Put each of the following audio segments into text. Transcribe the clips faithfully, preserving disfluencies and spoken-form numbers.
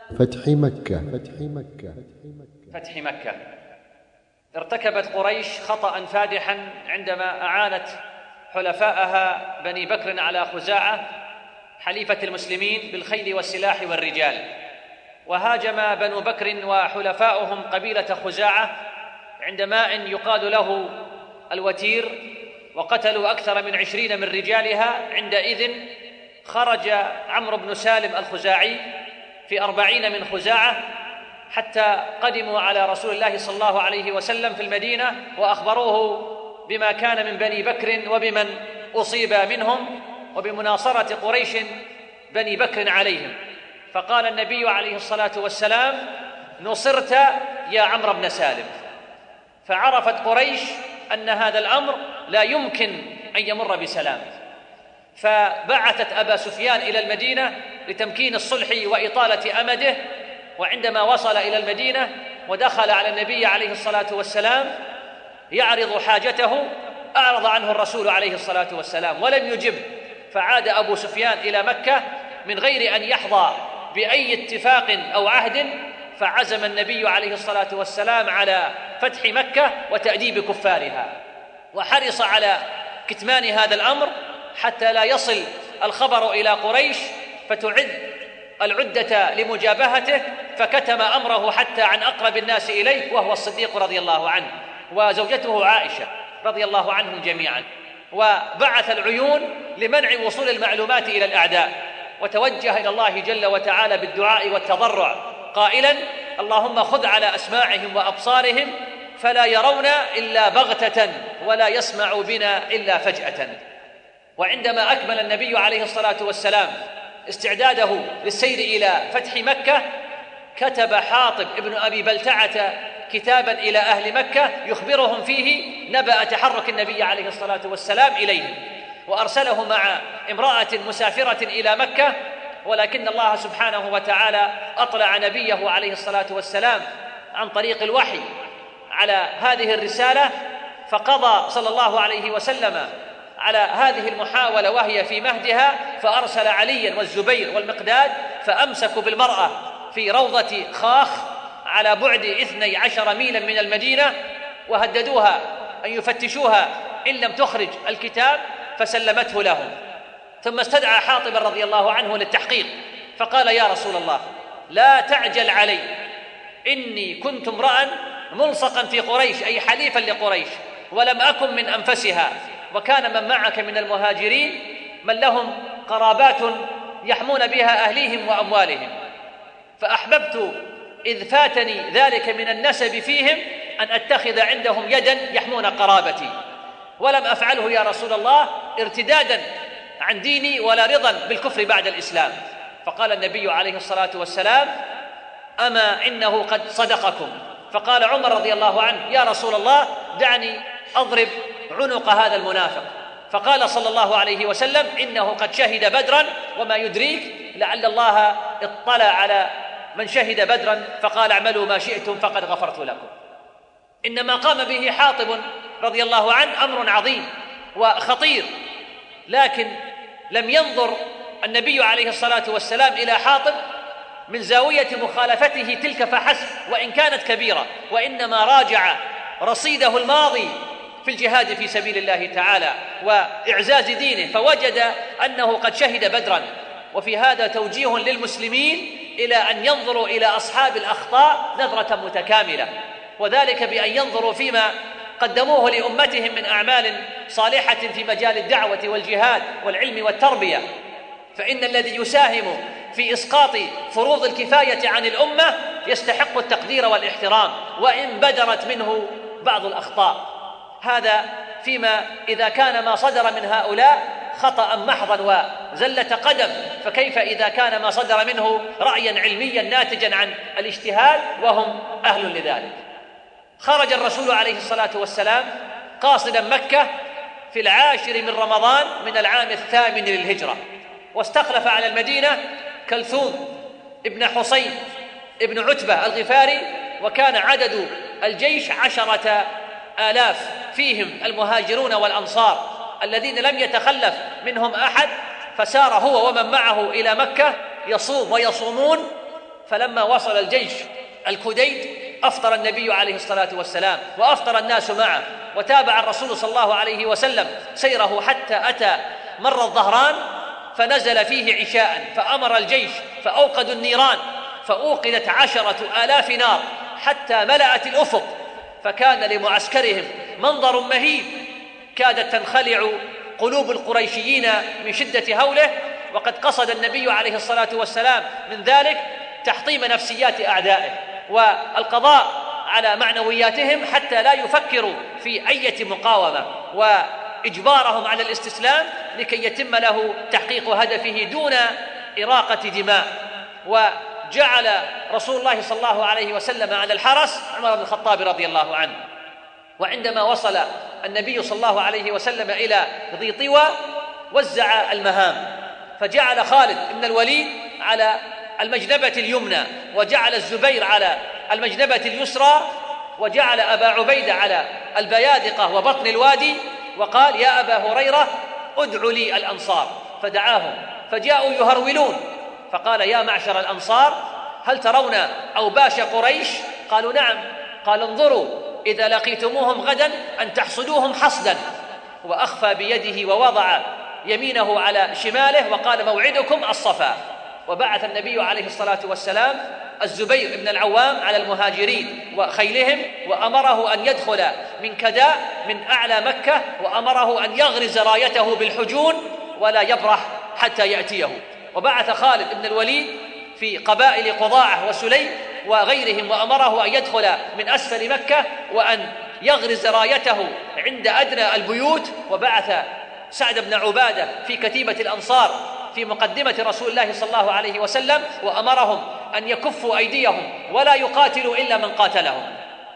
فتح مكة فتح مكة فتح مكة ارتكبت قريش خطأ فادحا عندما أعانت حلفاءها بني بكر على خزاعة حليفة المسلمين بالخيل والسلاح والرجال، وهاجم بنو بكر وحلفاؤهم قبيلة خزاعة عند ماء يقال له الوتير، وقتلوا أكثر من عشرين من رجالها. عندئذ خرج عمرو بن سالم الخزاعي في أربعين من خزاعة حتى قدموا على رسول الله صلى الله عليه وسلم في المدينة وأخبروه بما كان من بني بكر وبمن أصيب منهم وبمناصرة قريش بني بكر عليهم. فقال النبي عليه الصلاة والسلام: نصرت يا عمرو بن سالم. فعرفت قريش أن هذا الأمر لا يمكن أن يمر بسلام، فبعثت أبا سفيان إلى المدينة لتمكين الصلح وإطالة أمده. وعندما وصل إلى المدينة ودخل على النبي عليه الصلاة والسلام يعرض حاجته، أعرض عنه الرسول عليه الصلاة والسلام ولم يجب، فعاد أبو سفيان إلى مكة من غير أن يحظى بأي اتفاق أو عهد. فعزم النبي عليه الصلاة والسلام على فتح مكة وتأديب كفارها، وحرص على كتمان هذا الأمر حتى لا يصل الخبر إلى قريش فتعد العدة لمجابهته، فكتم أمره حتى عن أقرب الناس إليه وهو الصديق رضي الله عنه وزوجته عائشة رضي الله عنهم جميعا. وبعث العيون لمنع وصول المعلومات إلى الأعداء، وتوجه إلى الله جل وتعالى بالدعاء والتضرع قائلا: اللهم خذ على أسماعهم وأبصارهم فلا يرون إلا بغتة ولا يسمع بنا إلا فجأة. وعندما أكمل النبي عليه الصلاة والسلام استعداده للسير إلى فتح مكة، كتب حاطب ابن أبي بلتعة كتابا إلى أهل مكة يخبرهم فيه نبأ تحرك النبي عليه الصلاة والسلام إليهم، وأرسله مع امرأة مسافرة إلى مكة. ولكن الله سبحانه وتعالى أطلع نبيه عليه الصلاة والسلام عن طريق الوحي على هذه الرسالة، فقضى صلى الله عليه وسلم على هذه المحاولة وهي في مهدها، فأرسل عليا والزبير والمقداد فأمسكوا بالمرأة في روضة خاخ على بعد اثني عشر ميلا من المدينة، وهددوها أن يفتشوها إن لم تخرج الكتاب، فسلمته لهم. ثم استدعى حاطبا رضي الله عنه للتحقيق، فقال: يا رسول الله لا تعجل علي، إني كنت امرأ ملصقا في قريش أي حليفا لقريش، ولم أكن من أنفسها، وكان من معك من المهاجرين من لهم قرابات يحمون بها أهليهم وأموالهم، فأحببت إذ فاتني ذلك من النسب فيهم أن أتخذ عندهم يدا يحمون قرابتي، ولم أفعله يا رسول الله ارتدادا عن ديني ولا رضا بالكفر بعد الإسلام. فقال النبي عليه الصلاة والسلام: أما إنه قد صدقكم. فقال عمر رضي الله عنه: يا رسول الله دعني أضرب عنق هذا المنافق. فقال صلى الله عليه وسلم: إنه قد شهد بدرا، وما يدريك لعل الله اطلع على من شهد بدرا فقال: اعملوا ما شئتم فقد غفرت لكم. إنما قام به حاطب رضي الله عنه أمر عظيم وخطير، لكن لم ينظر النبي عليه الصلاة والسلام إلى حاطب من زاوية مخالفته تلك فحسب وإن كانت كبيرة، وإنما راجع رصيده الماضي في الجهاد في سبيل الله تعالى وإعزاز دينه، فوجد أنه قد شهد بدرا. وفي هذا توجيه للمسلمين إلى أن ينظروا إلى أصحاب الأخطاء نظرة متكاملة، وذلك بأن ينظروا فيما قدموه لأمتهم من أعمال صالحة في مجال الدعوة والجهاد والعلم والتربية، فإن الذي يساهم في إسقاط فروض الكفاية عن الأمة يستحق التقدير والاحترام وإن بدرت منه بعض الأخطاء. هذا فيما إذا كان ما صدر من هؤلاء خطأ محضا وزلة قدم، فكيف إذا كان ما صدر منه رأيا علميا ناتجا عن الاجتهاد وهم أهل لذلك. خرج الرسول عليه الصلاة والسلام قاصدا مكة في العاشر من رمضان من العام الثامن للهجرة، واستخلف على المدينة كلثوم ابن حصين ابن عتبة الغفاري، وكان عدد الجيش عشرة آلاف، فيهم المهاجرون والأنصار الذين لم يتخلف منهم أحد. فسار هو ومن معه إلى مكة يصوم ويصومون فلما وصل الجيش الكديد أفطر النبي عليه الصلاة والسلام وأفطر الناس معه، وتابع الرسول صلى الله عليه وسلم سيره حتى أتى مر الظهران فنزل فيه عشاء، فأمر الجيش فأوقدوا النيران، فأوقدت عشرة آلاف نار حتى ملأت الأفق، فكان لمعسكرهم منظر مهيب، كادت تنخلع قلوب القريشيين من شدة هوله. وقد قصد النبي عليه الصلاة والسلام من ذلك تحطيم نفسيات أعدائه والقضاء على معنوياتهم حتى لا يفكروا في أي مقاومة، وإجبارهم على الاستسلام لكي يتم له تحقيق هدفه دون إراقة دماء. وجعل رسول الله صلى الله عليه وسلم على الحرس عمر بن الخطاب رضي الله عنه. وعندما وصل النبي صلى الله عليه وسلم إلى ذي طوى وزع المهام، فجعل خالد بن الوليد على المجنبة اليمنى، وجعل الزبير على المجنبة اليسرى، وجعل أبا عبيدة على البيادقة وبطن الوادي، وقال: يا أبا هريرة ادع لي الأنصار، فدعاهم فجاءوا يهرولون، فقال: يا معشر الأنصار هل ترون أوباش قريش؟ قالوا: نعم. قال: انظروا إذا لقيتموهم غدا أن تحصدوهم حصدا. وأخفى بيده ووضع يمينه على شماله وقال: موعدكم الصفا. وبعث النبي عليه الصلاة والسلام الزبير بن العوام على المهاجرين وخيلهم، وأمره أن يدخل من كداء من أعلى مكة، وأمره أن يغرز رايته بالحجون ولا يبرح حتى يأتيه. وبعث خالد بن الوليد في قبائل قضاعة وسليم وغيرهم، وأمره أن يدخل من أسفل مكة وأن يغرز رايته عند أدنى البيوت. وبعث سعد بن عبادة في كتيبة الأنصار في مقدمة رسول الله صلى الله عليه وسلم، وأمرهم أن يكفوا أيديهم ولا يقاتلوا إلا من قاتلهم.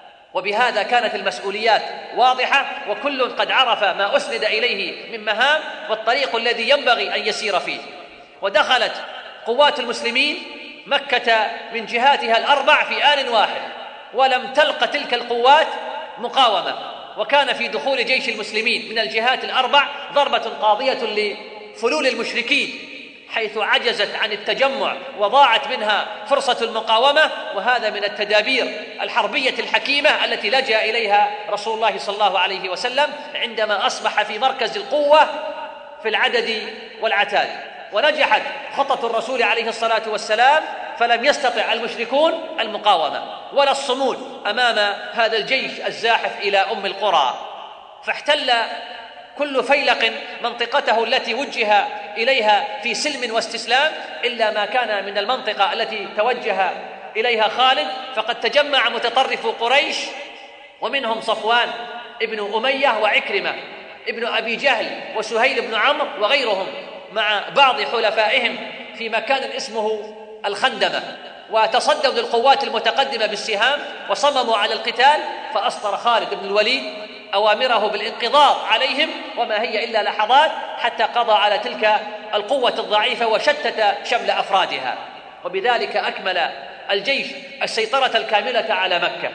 وبهذا كانت المسؤوليات واضحة، وكل قد عرف ما أسند إليه من مهام والطريق الذي ينبغي أن يسير فيه. ودخلت قوات المسلمين مكة من جهاتها الأربع في آن واحد، ولم تلق تلك القوات مقاومة. وكان في دخول جيش المسلمين من الجهات الأربع ضربة قاضية لفلول المشركين، حيث عجزت عن التجمع وضاعت منها فرصة المقاومة. وهذا من التدابير الحربية الحكيمة التي لجأ إليها رسول الله صلى الله عليه وسلم عندما أصبح في مركز القوة في العدد والعتاد. ونجحت خطة الرسول عليه الصلاة والسلام، فلم يستطع المشركون المقاومة ولا الصمود أمام هذا الجيش الزاحف إلى أم القرى، فاحتل كل فيلق منطقته التي وجه إليها في سلم واستسلام، إلا ما كان من المنطقة التي توجه إليها خالد، فقد تجمع متطرف قريش، ومنهم صفوان ابن أمية وعكرمة ابن أبي جهل وسهيل بن عمرو وغيرهم، مع بعض حلفائهم في مكان اسمه الخندمة، وتصدوا للقوات المتقدمة بالسهام وصمموا على القتال. فأصدر خالد بن الوليد أوامره بالانقضاض عليهم، وما هي إلا لحظات حتى قضى على تلك القوة الضعيفة وشتت شمل أفرادها. وبذلك أكمل الجيش السيطرة الكاملة على مكة.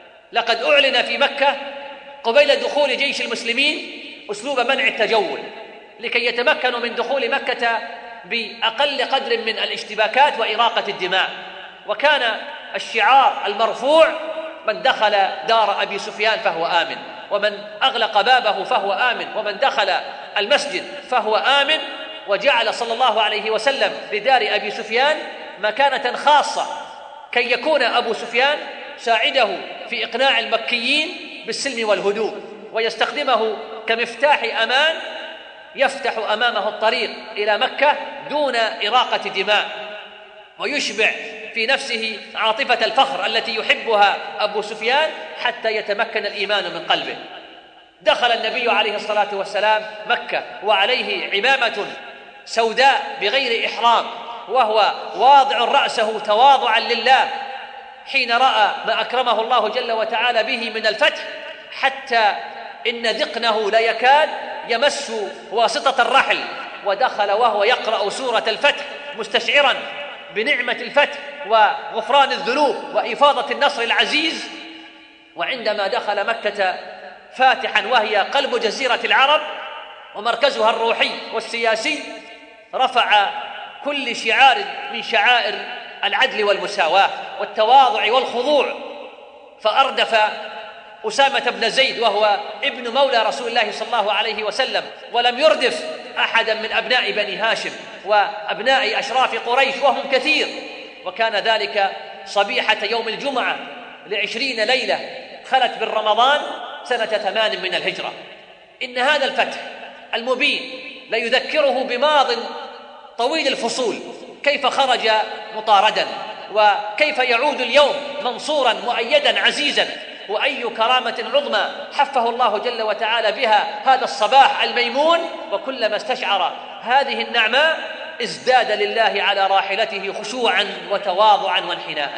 لقد أعلن في مكة قبيل دخول جيش المسلمين أسلوب منع التجول، لكي يتمكنوا من دخول مكة بأقل قدر من الاشتباكات وإراقة الدماء. وكان الشعار المرفوع: من دخل دار أبي سفيان فهو آمن، ومن أغلق بابه فهو آمن، ومن دخل المسجد فهو آمن. وجعل صلى الله عليه وسلم لدار أبي سفيان مكانة خاصة، كي يكون أبو سفيان ساعده في إقناع المكيين بالسلم والهدوء، ويستخدمه كمفتاح أمان يفتح أمامه الطريق إلى مكة دون إراقة دماء، ويشبع في نفسه عاطفة الفخر التي يحبها أبو سفيان حتى يتمكن الإيمان من قلبه. دخل النبي عليه الصلاة والسلام مكة وعليه عمامة سوداء بغير إحرام، وهو واضع رأسه تواضعا لله حين رأى ما أكرمه الله جل وتعالى به من الفتح، حتى إن ذقنه لا يكاد يمس واسطة الرحل. ودخل وهو يقرأ سورة الفتح مستشعرا بنعمة الفتح وغفران الذنوب وإفاضة النصر العزيز. وعندما دخل مكة فاتحا وهي قلب جزيرة العرب ومركزها الروحي والسياسي، رفع كل شعار من شعائر العدل والمساواة والتواضع والخضوع، فأردف أسامة بن زيد وهو ابن مولى رسول الله صلى الله عليه وسلم، ولم يردف أحدا من أبناء بني هاشم وأبناء أشراف قريش وهم كثير. وكان ذلك صبيحة يوم الجمعة لعشرين ليلة خلت بالرمضان سنة ثمان من الهجرة. إن هذا الفتح المبين ليذكره بماض طويل الفصول، كيف خرج مطاردا، وكيف يعود اليوم منصورا مؤيدا عزيزا، وأي كرامة عظمى حفه الله جل وتعالى بها هذا الصباح الميمون. وكلما استشعر هذه النعماء ازداد لله على راحلته خشوعا وتواضعا وانحناء.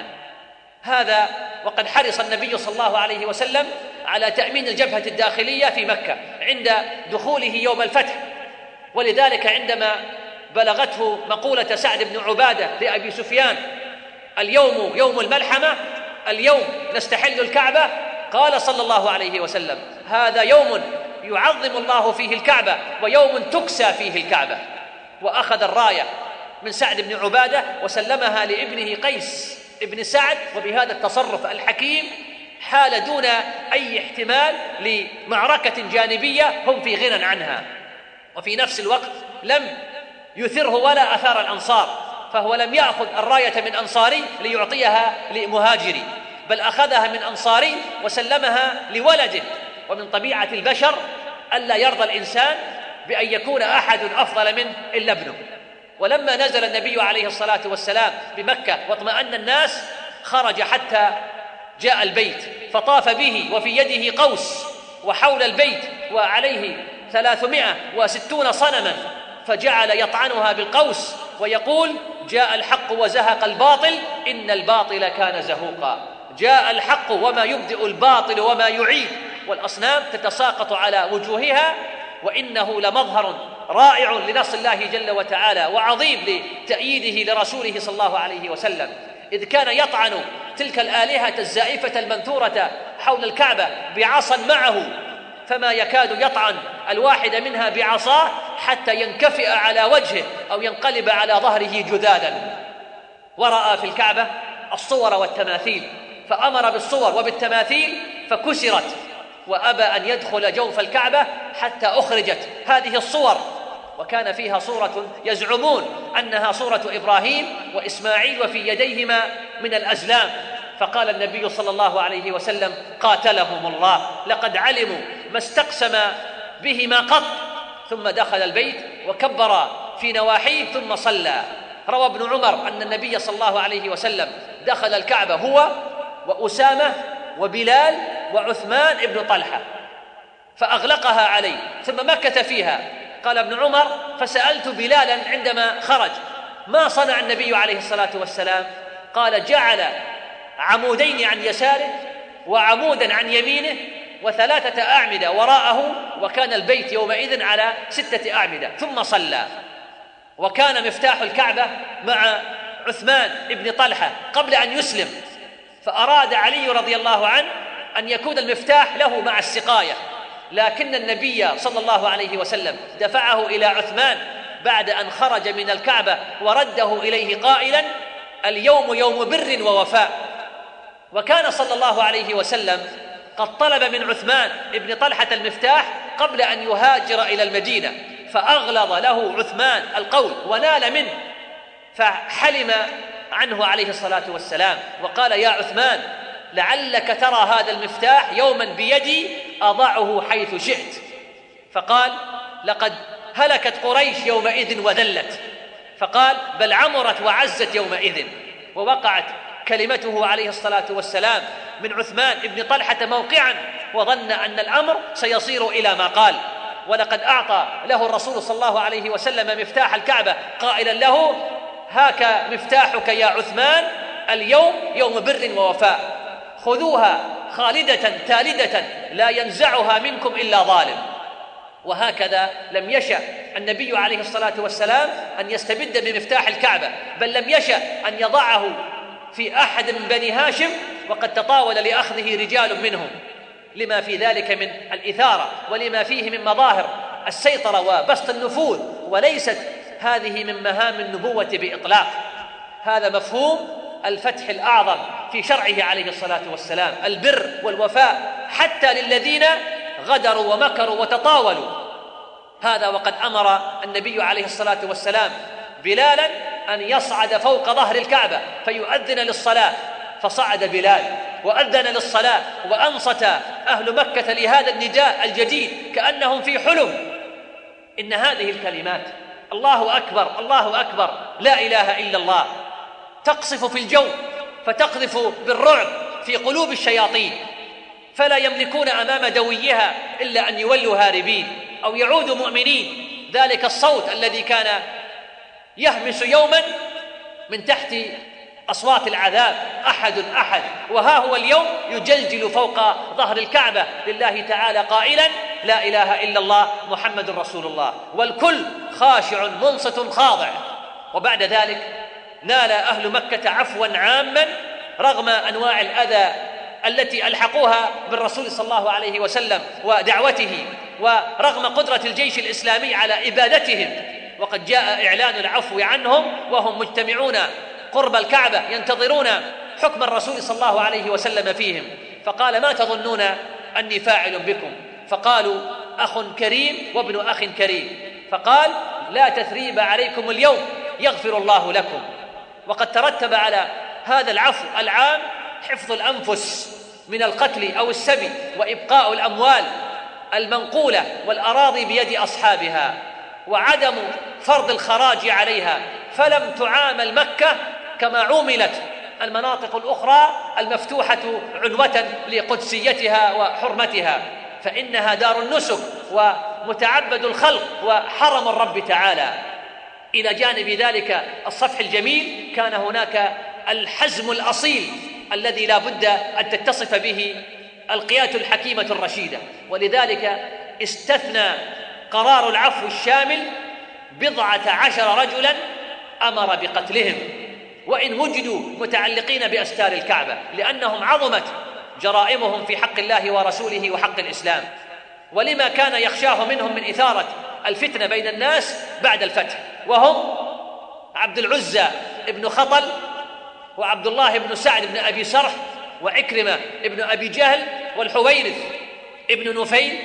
هذا وقد حرص النبي صلى الله عليه وسلم على تأمين الجبهة الداخلية في مكة عند دخوله يوم الفتح، ولذلك عندما بلغته مقولة سعد بن عبادة لأبي سفيان: اليوم يوم الملحمة، اليوم نستحل الكعبة، قال صلى الله عليه وسلم: هذا يوم يعظم الله فيه الكعبة ويوم تكسى فيه الكعبة. وأخذ الراية من سعد بن عبادة وسلمها لابنه قيس ابن سعد، وبهذا التصرف الحكيم حال دون أي احتمال لمعركة جانبية هم في غنى عنها. وفي نفس الوقت لم يثره ولا أثار الأنصار، فهو لم يأخذ الراية من أنصاري ليعطيها لمهاجري، بل أخذها من أنصاري وسلمها لولده. ومن طبيعة البشر ألا يرضى الإنسان بأن يكون أحد أفضل منه إلا ابنه. ولما نزل النبي عليه الصلاة والسلام بمكة واطمأن الناس، خرج حتى جاء البيت فطاف به وفي يده قوس، وحول البيت وعليه ثلاثمائة وستون صنما، فجعل يطعنها بالقوس ويقول: جاء الحق وزهق الباطل إن الباطل كان زهوقا. جاء الحق وما يبدئ الباطل وما يعيد، والأصنام تتساقط على وجوهها، وإنه لمظهر رائع لنصر الله جل وتعالى وعظيم لتأييده لرسوله صلى الله عليه وسلم، إذ كان يطعن تلك الآلهة الزائفة المنثورة حول الكعبة بعصا معه، فما يكاد يطعن الواحد منها بعصاه حتى ينكفئ على وجهه أو ينقلب على ظهره جذاذا. ورأى في الكعبة الصور والتماثيل، فأمر بالصور وبالتماثيل فكسرت، وأبى أن يدخل جوف الكعبة حتى أخرجت هذه الصور، وكان فيها صورة يزعمون أنها صورة إبراهيم وإسماعيل وفي يديهما من الأزلام. فقال النبي صلى الله عليه وسلم: قاتلهم الله، لقد علموا ما استقسم بهما قط. ثم دخل البيت وكبر في نواحيه ثم صلى. روى ابن عمر أن النبي صلى الله عليه وسلم دخل الكعبة هو وأسامة وبلال وعثمان ابن طلحة فأغلقها عليه ثم مكث فيها. قال ابن عمر: فسألت بلالا عندما خرج: ما صنع النبي عليه الصلاة والسلام؟ قال: جعل عمودين عن يساره وعمودا عن يمينه وثلاثة أعمدة وراءه، وكان البيت يومئذ على ستة أعمدة، ثم صلى. وكان مفتاح الكعبة مع عثمان ابن طلحة قبل أن يسلم، فأراد علي رضي الله عنه أن يكون المفتاح له مع السقاية، لكن النبي صلى الله عليه وسلم دفعه إلى عثمان بعد أن خرج من الكعبة ورده إليه قائلا: اليوم يوم بر ووفاء. وكان صلى الله عليه وسلم قد طلب من عثمان ابن طلحة المفتاح قبل أن يهاجر إلى المدينة، فأغلظ له عثمان القول ونال منه، فحلم عنه عليه الصلاة والسلام وقال: يا عثمان، لعلك ترى هذا المفتاح يوما بيدي أضعه حيث شئت. فقال: لقد هلكت قريش يومئذ وذلت. فقال: بل عمرت وعزت يومئذ. ووقعت كلمته عليه الصلاة والسلام من عثمان ابن طلحة موقعا، وظن أن الأمر سيصير إلى ما قال. ولقد أعطى له الرسول صلى الله عليه وسلم مفتاح الكعبة قائلا له: هاك مفتاحك يا عثمان، اليوم يوم بر ووفاء، خذوها خالدة تالدة لا ينزعها منكم إلا ظالم. وهكذا لم يشأ النبي عليه الصلاة والسلام أن يستبد بمفتاح الكعبة، بل لم يشأ أن يضعه في أحد من بني هاشم، وقد تطاول لأخذه رجال منهم لما في ذلك من الإثارة ولما فيه من مظاهر السيطرة وبسط النفوذ، وليست هذه من مهام النبوة بإطلاق. هذا مفهوم الفتح الأعظم في شرعه عليه الصلاة والسلام، البر والوفاء حتى للذين غدروا ومكروا وتطاولوا. هذا وقد أمر النبي عليه الصلاة والسلام بلالا أن يصعد فوق ظهر الكعبة فيؤذن للصلاة، فصعد بلال وأذن للصلاة، وأنصت أهل مكة لهذا النداء الجديد كأنهم في حلم. إن هذه الكلمات الله أكبر الله أكبر لا إله إلا الله تقصف في الجو فتقذف بالرعب في قلوب الشياطين، فلا يملكون أمام دويها إلا أن يولوا هاربين أو يعودوا مؤمنين. ذلك الصوت الذي كان يهمس يوما من تحت أصوات العذاب أحد أحد، وها هو اليوم يجلجل فوق ظهر الكعبة لله تعالى قائلا لا إله إلا الله محمد رسول الله، والكل خاشع منصت خاضع. وبعد ذلك نال أهل مكة عفوا عاما رغم أنواع الأذى التي ألحقوها بالرسول صلى الله عليه وسلم ودعوته، ورغم قدرة الجيش الإسلامي على إبادتهم. وقد جاء إعلان العفو عنهم وهم مجتمعون قرب الكعبة ينتظرون حكم الرسول صلى الله عليه وسلم فيهم، فقال ما تظنون أني فاعل بكم؟ فقالوا أخ كريم وابن أخ كريم. فقال لا تثريب عليكم اليوم يغفر الله لكم. وقد ترتب على هذا العفو العام حفظ الأنفس من القتل أو السبي، وإبقاء الأموال المنقولة والأراضي بيد أصحابها، وعدم فرض الخراج عليها، فلم تعامل مكة كما عوملت المناطق الأخرى المفتوحة عنوة لقدسيتها وحرمتها، فإنها دار النسك ومتعبد الخلق وحرم الرب تعالى. إلى جانب ذلك الصفح الجميل كان هناك الحزم الأصيل الذي لا بد أن تتصف به القيادة الحكيمة الرشيدة، ولذلك استثنى قرار العفو الشامل بضعة عشر رجلا أمر بقتلهم وإن وجدوا متعلقين بأستار الكعبة، لأنهم عظمت جرائمهم في حق الله ورسوله وحق الإسلام، ولما كان يخشاه منهم من إثارة الفتنة بين الناس بعد الفتح، وهم عبد العزى ابن خطل، وعبد الله بن سعد بن أبي سرح، وعكرمة ابن أبي جهل، والحويرث ابن نفيل،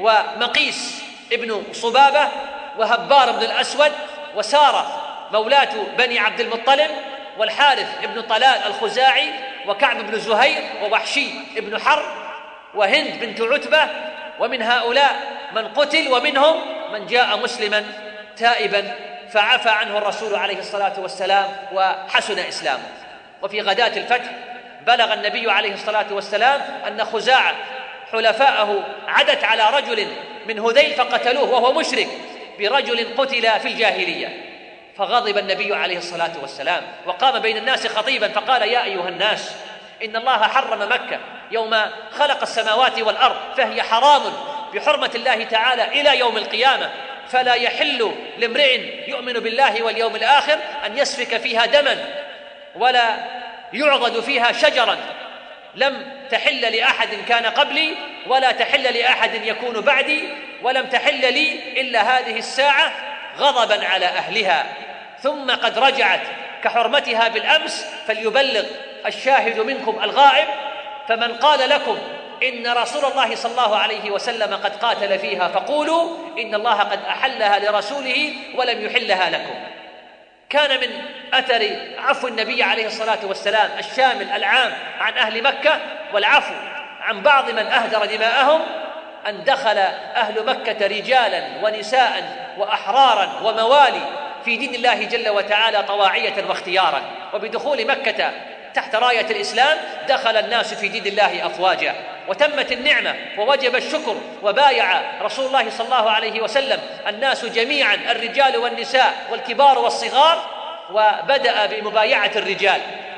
ومقيس ابن صبابة، وهبار بن الأسود، وسارة مولاة بني عبد المطلب، والحارث ابن طلال الخزاعي، وكعب بن زهير، ووحشي ابن حرب، وهند بنت عتبة. ومن هؤلاء من قتل، ومنهم من جاء مسلما تائبا فعفى عنه الرسول عليه الصلاة والسلام وحسن إسلامه. وفي غداة الفتح بلغ النبي عليه الصلاة والسلام أن خزاعة حلفاءه عدت على رجل من هذيل فقتلوه وهو مشرك برجل قتل في الجاهلية، فغضب النبي عليه الصلاة والسلام وقام بين الناس خطيبا فقال يا أيها الناس إن الله حرم مكة يوم خلق السماوات والأرض، فهي حرام بحرمة الله تعالى إلى يوم القيامة، فلا يحل لامرئ يؤمن بالله واليوم الآخر أن يسفك فيها دما ولا يعضد فيها شجرا، لم تحل لأحد كان قبلي ولا تحل لأحد يكون بعدي، ولم تحل لي إلا هذه الساعة غضبا على أهلها، ثم قد رجعت كحرمتها بالأمس، فليبلغ الشاهد منكم الغائب، فمن قال لكم إن رسول الله صلى الله عليه وسلم قد قاتل فيها فقولوا إن الله قد أحلها لرسوله ولم يحلها لكم. كان من أثر عفو النبي عليه الصلاة والسلام الشامل العام عن أهل مكة والعفو عن بعض من أهدر دماءهم أن دخل أهل مكة رجالا ونساء وأحرارا وموالي في دين الله جل وتعالى طواعية واختيارا، وبدخول مكة تحت راية الإسلام دخل الناس في دين الله أفواجا، وتمت النعمة ووجب الشكر، وبايع رسول الله صلى الله عليه وسلم الناس جميعا الرجال والنساء والكبار والصغار، وبدأ بمبايعة الرجال،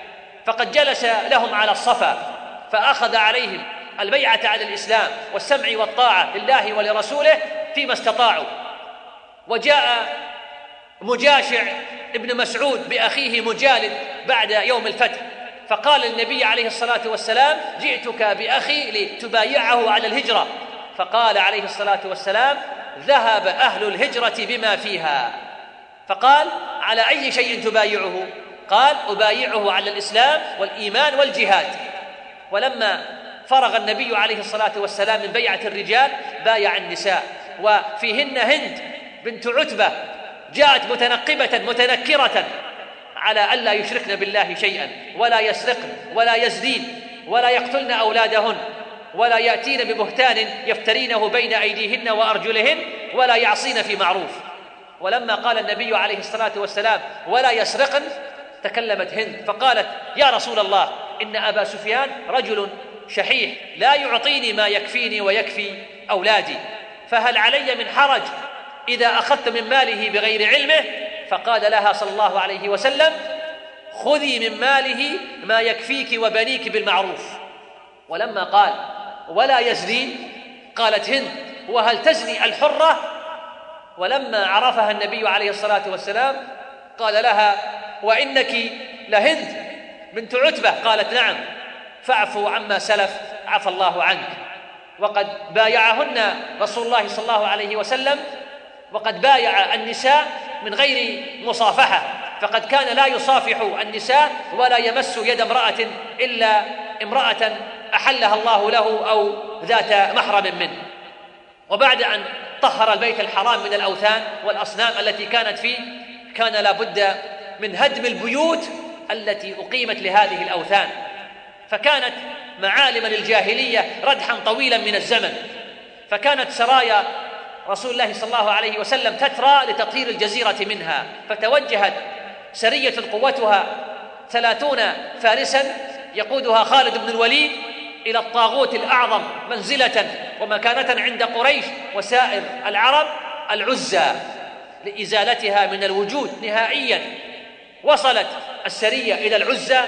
فقد جلس لهم على الصفا فأخذ عليهم البيعة على الإسلام والسمع والطاعة لله ولرسوله فيما استطاعوا. وجاء مجاشع ابن مسعود بأخيه مجالد بعد يوم الفتح فقال للنبي عليه الصلاة والسلام جئتك بأخي لتبايعه على الهجرة، فقال عليه الصلاة والسلام ذهب أهل الهجرة بما فيها، فقال على أي شيء تبايعه؟ قال أبايعه على الإسلام والإيمان والجهاد. ولما فرغ النبي عليه الصلاة والسلام من بيعة الرجال بايع النساء، وفيهن هند بنت عتبة جاءت متنقبة متنكرة على ألا يشركن بالله شيئا ولا يسرقن ولا يزنين ولا يقتلن أولادهن ولا يأتين ببهتان يفترينه بين أيديهن وأرجلهن ولا يعصين في معروف. ولما قال النبي عليه الصلاة والسلام ولا يسرقن تكلمت هند فقالت يا رسول الله إن أبا سفيان رجل شحيح لا يعطيني ما يكفيني ويكفي أولادي، فهل علي من حرج إذا أخذت من ماله بغير علمه؟ فقال لها صلى الله عليه وسلم خذي من ماله ما يكفيك وبنيك بالمعروف. ولما قال ولا يزنين قالت هند وهل تزني الحرة؟ ولما عرفها النبي عليه الصلاة والسلام قال لها وإنك لهند بنت عتبة؟ قالت نعم، فاعفوا عما سلف عفى الله عنك. وقد بايعهن رسول الله صلى الله عليه وسلم، وقد بايع النساء من غير مصافحة، فقد كان لا يصافح النساء ولا يمس يد امرأة إلا امرأة أحلها الله له أو ذات محرم منه. وبعد أن طهر البيت الحرام من الأوثان والأصنام التي كانت فيه كان لا بد من هدم البيوت التي أقيمت لهذه الأوثان، فكانت معالم للجاهلية ردحا طويلا من الزمن. فكانت سرايا رسول الله صلى الله عليه وسلم تترى لتطهير الجزيرة منها، فتوجهت سرية قوتها ثلاثون فارسا يقودها خالد بن الوليد إلى الطاغوت الأعظم منزلة ومكانة عند قريش وسائر العرب العزى لإزالتها من الوجود نهائيا. وصلت السرية إلى العزى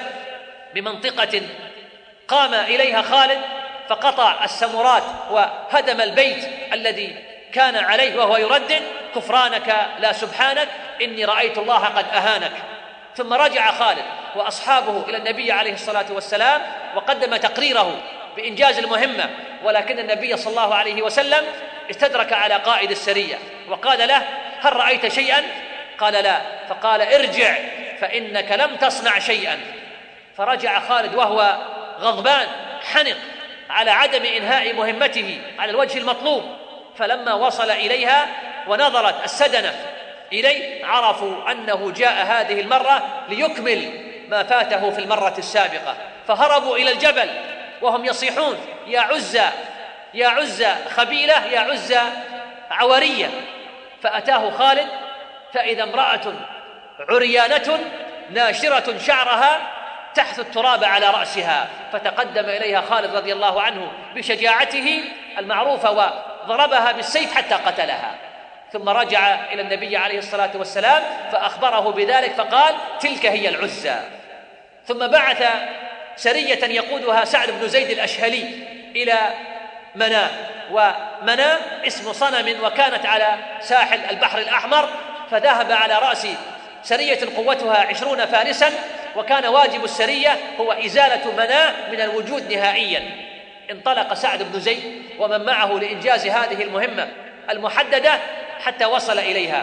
بمنطقة قام إليها خالد فقطع السمرات وهدم البيت الذي كان عليه وهو يردد كفرانك لا سبحانك إني رأيت الله قد أهانك. ثم رجع خالد وأصحابه إلى النبي عليه الصلاة والسلام وقدم تقريره بإنجاز المهمة، ولكن النبي صلى الله عليه وسلم استدرك على قائد السرية وقال له هل رأيت شيئا؟ قال لا، فقال ارجع فإنك لم تصنع شيئا. فرجع خالد وهو غضبان حنق على عدم إنهاء مهمته على الوجه المطلوب. فلما وصل إليها ونظرت السدنة إليه عرفوا أنه جاء هذه المرة ليكمل ما فاته في المرة السابقة، فهربوا إلى الجبل وهم يصيحون يا عزة يا عزة خبيلة يا عزة عورية. فأتاه خالد فإذا امرأة عريانة ناشرة شعرها تحث التراب على رأسها، فتقدم إليها خالد رضي الله عنه بشجاعته المعروفة وضربها بالسيف حتى قتلها. ثم رجع إلى النبي عليه الصلاة والسلام فأخبره بذلك فقال تلك هي العزى. ثم بعث سرية يقودها سعد بن زيد الأشهلي إلى منى، ومنى اسم صنم وكانت على ساحل البحر الأحمر، فذهب على رأس سرية قوتها عشرون فارسا، وكان واجب السرية هو إزالة منى من الوجود نهائيا. انطلق سعد بن زيد ومن معه لإنجاز هذه المهمة المحددة حتى وصل إليها،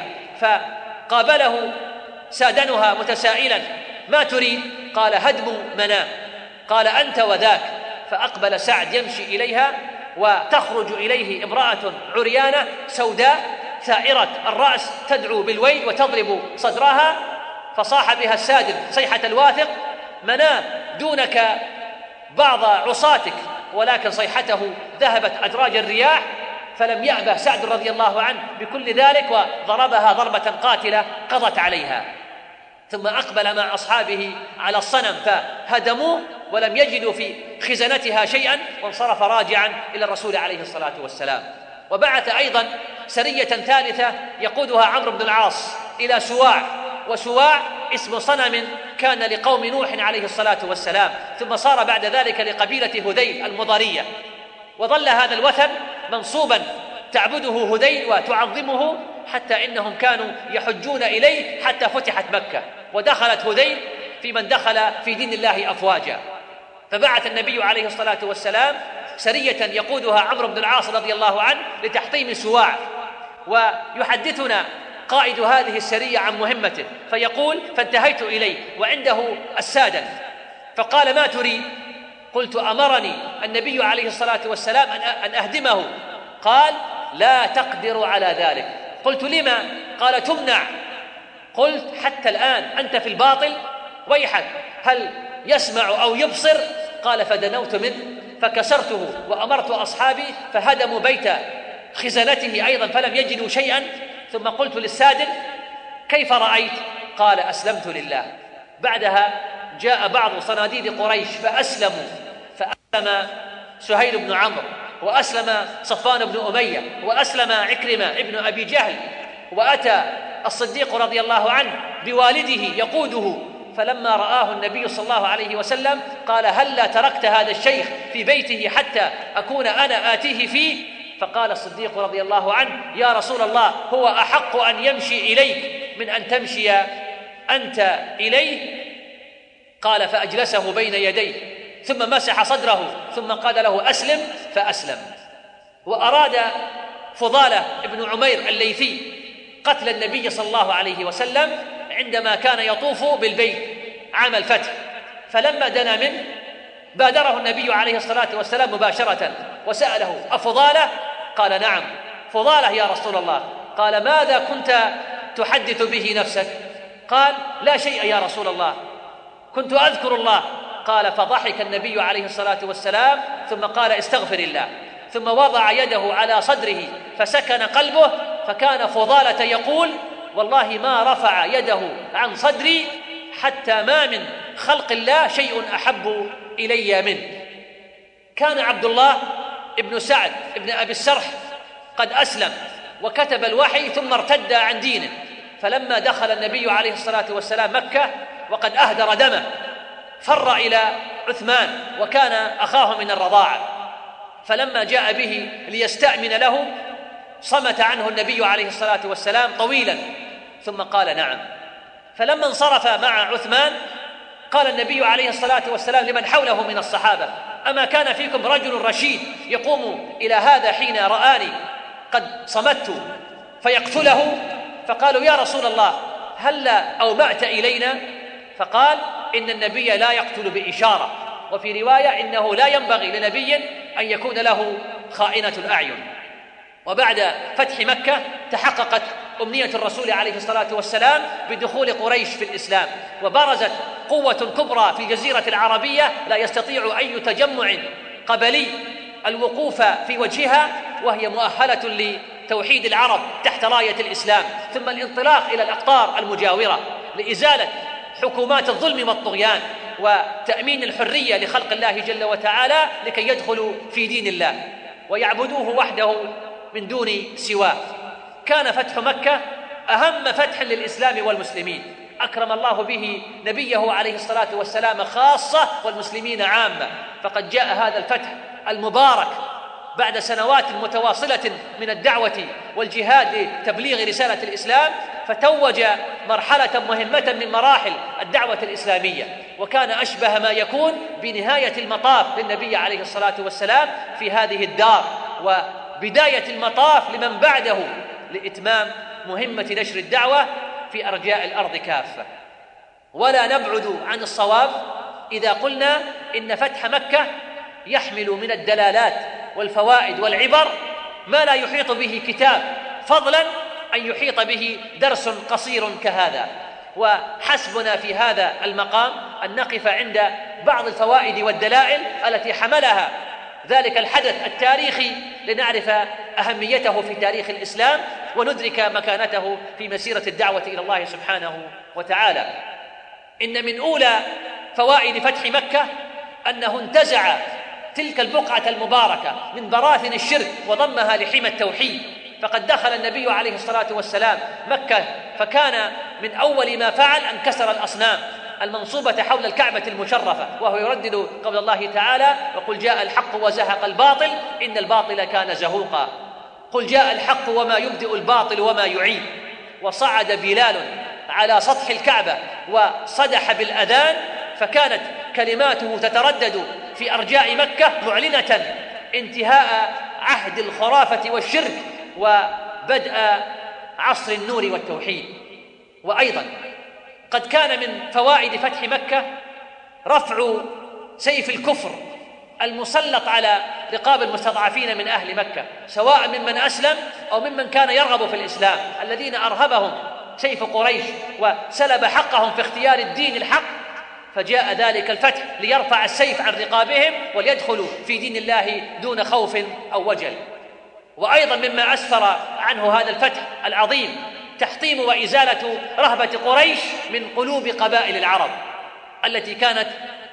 فقابله سادنها متسائلا ما تريد؟ قال هدم منى. قال أنت وذاك. فأقبل سعد يمشي إليها وتخرج إليه امرأة عريانة سوداء ثائرة الرأس تدعو بالويل وتضرب صدرها، فصاح بها السادن صيحة الواثق منى دونك بعض عصاتك، ولكن صيحته ذهبت أدراج الرياح، فلم يأبه سعد رضي الله عنه بكل ذلك وضربها ضربة قاتلة قضت عليها. ثم أقبل مع أصحابه على الصنم فهدموه ولم يجدوا في خزنتها شيئا، وانصرف راجعا إلى الرسول عليه الصلاة والسلام. وبعث أيضا سرية ثالثة يقودها عمرو بن العاص إلى سواع، وسواع اسم صنم كان لقوم نوح عليه الصلاة والسلام، ثم صار بعد ذلك لقبيلة هذيل المضرية، وظل هذا الوثن منصوبا تعبده هذيل وتعظمه حتى إنهم كانوا يحجون إليه حتى فتحت مكة، ودخلت هذيل في من دخل في دين الله أفواجا. فبعث النبي عليه الصلاة والسلام سرية يقودها عمرو بن العاص رضي الله عنه لتحطيم سواع. ويحدثنا قائد هذه السرية عن مهمته، فيقول: فانتهيت إليه وعنده السادة، فقال: ما تريد؟ قلت: أمرني النبي عليه الصلاة والسلام أن أهدمه. قال: لا تقدر على ذلك. قلت: لما؟ قال: تمنع. قلت: حتى الآن أنت في الباطل؟ ويحك، هل يسمع أو يبصر؟ قال: فدنوت منه فكسرته وأمرت أصحابي فهدموا بيت خزنته أيضا فلم يجدوا شيئا. ثم قلت للسادن: كيف رأيت؟ قال: أسلمت لله. بعدها جاء بعض صناديد قريش فأسلموا، فأسلم سهيل بن عمرو، وأسلم صفوان بن أمية، وأسلم عكرمة ابن أبي جهل، وأتى الصديق رضي الله عنه بوالده يقوده، فلما رآه النبي صلى الله عليه وسلم قال: هلا تركت هذا الشيخ في بيته حتى أكون أنا آتيه فيه؟ فقال الصديق رضي الله عنه: يا رسول الله، هو أحق أن يمشي إليك من أن تمشي أنت إليه. قال: فأجلسه بين يديه ثم مسح صدره ثم قال له: أسلم، فأسلم. وأراد فضالة بن عمير الليثي قتل النبي صلى الله عليه وسلم عندما كان يطوف بالبيت عام الفتح، فلما دنا منه بادره النبي عليه الصلاة والسلام مباشرة وسأله: أفضالة؟ قال: نعم. فضالة يا رسول الله. قال: ماذا كنت تحدث به نفسك؟ قال: لا شيء يا رسول الله، كنت أذكر الله. قال: فضحك النبي عليه الصلاة والسلام ثم قال: استغفر الله، ثم وضع يده على صدره فسكن قلبه، فكان فضالة يقول: والله ما رفع يده عن صدري حتى ما من خلق الله شيء أحب إلي منه. كان عبد الله ابن سعد ابن أبي السرح قد أسلم وكتب الوحي ثم ارتد عن دينه، فلما دخل النبي عليه الصلاة والسلام مكة وقد أهدر دمه فر إلى عثمان وكان أخاه من الرضاعة، فلما جاء به ليستأمن له صمت عنه النبي عليه الصلاة والسلام طويلا ثم قال: نعم. فلما انصرف مع عثمان قال النبي عليه الصلاة والسلام لمن حوله من الصحابة: أما كان فيكم رجل رشيد يقوم إلى هذا حين رآني قد صمت فيقتله؟ فقالوا: يا رسول الله، هلا أومأت إلينا؟ فقال: إن النبي لا يقتل بإشارة، وفي رواية: إنه لا ينبغي لنبي أن يكون له خائنة الأعين. وبعد فتح مكة تحققت أمنية الرسول عليه الصلاة والسلام بدخول قريش في الإسلام، وبرزت قوة كبرى في الجزيرة العربية لا يستطيع أي تجمع قبلي الوقوف في وجهها، وهي مؤهلة لتوحيد العرب تحت راية الإسلام، ثم الانطلاق إلى الأقطار المجاورة لإزالة حكومات الظلم والطغيان وتأمين الحرية لخلق الله جل وتعالى لكي يدخلوا في دين الله ويعبدوه وحده من دون سواه. كان فتح مكة أهم فتح للإسلام والمسلمين، أكرم الله به نبيه عليه الصلاة والسلام خاصة والمسلمين عامة، فقد جاء هذا الفتح المبارك بعد سنوات متواصلة من الدعوة والجهاد لتبليغ رسالة الإسلام، فتوج مرحلة مهمة من مراحل الدعوة الإسلامية، وكان أشبه ما يكون بنهاية المطاف للنبي عليه الصلاة والسلام في هذه الدار، وبداية المطاف لمن بعده لإتمام مهمة نشر الدعوة في أرجاء الأرض كافة. ولا نبعد عن الصواب إذا قلنا إن فتح مكة يحمل من الدلالات والفوائد والعبر ما لا يحيط به كتاب، فضلا أن يحيط به درس قصير كهذا. وحسبنا في هذا المقام أن نقف عند بعض الفوائد والدلائل التي حملها ذلك الحدث التاريخي لنعرف أهميته في تاريخ الإسلام وندرك مكانته في مسيرة الدعوة إلى الله سبحانه وتعالى. إن من أولى فوائد فتح مكة أنه انتزع تلك البقعة المباركة من براثن الشرك وضمها لحمى التوحيد، فقد دخل النبي عليه الصلاة والسلام مكة فكان من أول ما فعل أن كسر الأصنام المنصوبة حول الكعبة المشرفة، وهو يردد قول الله تعالى: وقل جاء الحق وزهق الباطل إن الباطل كان زهوقا. قل جاء الحق وما يبدئ الباطل وما يعيد. وصعد بلال على سطح الكعبة وصدح بالأذان، فكانت كلماته تتردد في أرجاء مكة معلنة انتهاء عهد الخرافة والشرك وبدء عصر النور والتوحيد. وأيضا قد كان من فوائد فتح مكة رفع سيف الكفر المسلط على رقاب المستضعفين من أهل مكة، سواء ممن أسلم أو ممن كان يرغب في الإسلام، الذين أرهبهم سيف قريش وسلب حقهم في اختيار الدين الحق، فجاء ذلك الفتح ليرفع السيف عن رقابهم وليدخلوا في دين الله دون خوف أو وجل. وأيضا مما أسفر عنه هذا الفتح العظيم تحطيم وإزالة رهبة قريش من قلوب قبائل العرب التي كانت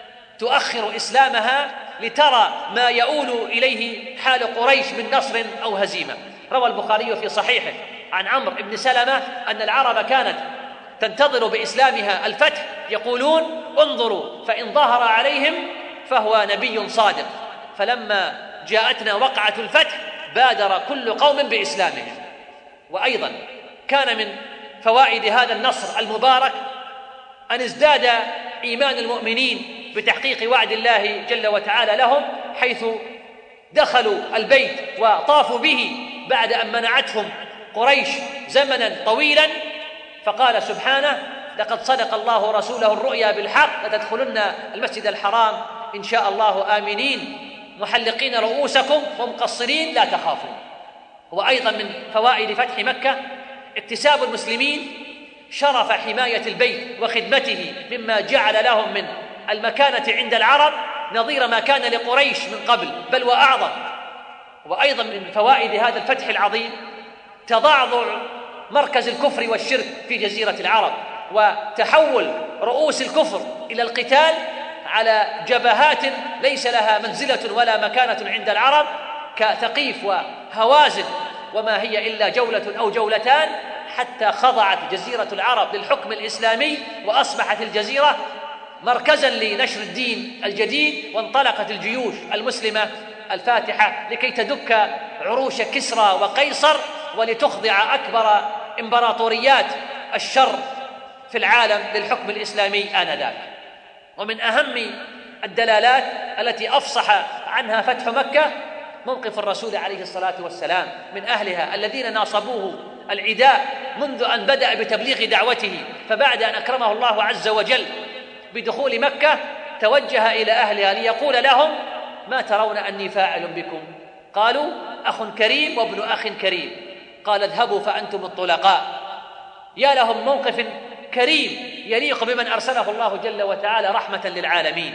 تؤخر إسلامها لترى ما يؤول إليه حال قريش من نصر أو هزيمة. روى البخاري في صحيحه عن عمرو بن سلمة أن العرب كانت تنتظر بإسلامها الفتح، يقولون انظروا فإن ظهر عليهم فهو نبي صادق، فلما جاءتنا وقعة الفتح بادر كل قوم بإسلامهم. وأيضا كان من فوائد هذا النصر المبارك أن ازداد إيمان المؤمنين بتحقيق وعد الله جل وتعالى لهم، حيث دخلوا البيت وطافوا به بعد أن منعتهم قريش زمنا طويلا، فقال سبحانه: لقد صدق الله رسوله الرؤيا بالحق لتدخلن المسجد الحرام إن شاء الله آمنين محلقين رؤوسكم ومقصرين لا تخافون. وأيضا من فوائد فتح مكة اكتساب المسلمين شرف حماية البيت وخدمته، مما جعل لهم من المكانة عند العرب نظير ما كان لقريش من قبل، بل وأعظم. وأيضا من فوائد هذا الفتح العظيم تضعضع مركز الكفر والشرك في جزيرة العرب، وتحول رؤوس الكفر إلى القتال على جبهات ليس لها منزلة ولا مكانة عند العرب كثقيف وهوازن، وما هي إلا جولة أو جولتان، حتى خضعت جزيرة العرب للحكم الإسلامي وأصبحت الجزيرة مركزاً لنشر الدين الجديد، وانطلقت الجيوش المسلمة الفاتحة لكي تدك عروش كسرى وقيصر ولتخضع أكبر إمبراطوريات الشر في العالم للحكم الإسلامي آنذاك. ومن أهم الدلالات التي أفصح عنها فتح مكة موقف الرسول عليه الصلاة والسلام من أهلها الذين ناصبوه العداء منذ أن بدأ بتبليغ دعوته، فبعد أن أكرمه الله عز وجل بدخول مكة توجه إلى أهلها ليقول لهم: ما ترون أني فاعل بكم؟ قالوا: أخ كريم وابن أخ كريم. قال: اذهبوا فأنتم الطلقاء. يا لهم موقف كريم يليق بمن أرسله الله جل وتعالى رحمة للعالمين.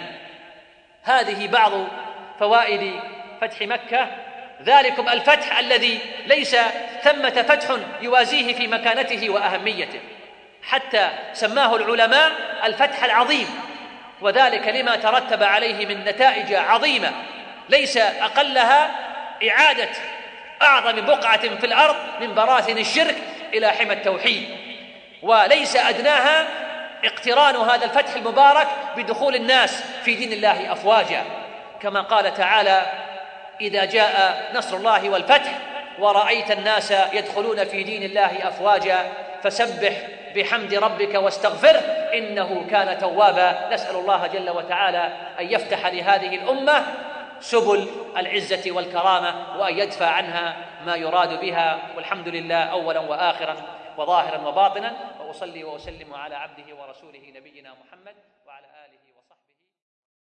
هذه بعض فوائد فتح مكة، ذلكم الفتح الذي ليس ثمة فتح يوازيه في مكانته وأهميته، حتى سماه العلماء الفتح العظيم، وذلك لما ترتب عليه من نتائج عظيمة ليس أقلها إعادة أعظم بقعة في الأرض من براثن الشرك إلى حمى التوحيد، وليس أدناها اقتران هذا الفتح المبارك بدخول الناس في دين الله أفواجا، كما قال تعالى: إذا جاء نصر الله والفتح ورأيت الناس يدخلون في دين الله أفواجا فسبح بحمد ربك واستغفره إنه كان توابا. نسأل الله جل وتعالى أن يفتح لهذه الأمة سبل العزة والكرامة، وأن يدفع عنها ما يراد بها، والحمد لله أولا وآخرا وظاهرا وباطنا. وأصلي وأسلم على عبده ورسوله نبينا محمد وعلى آله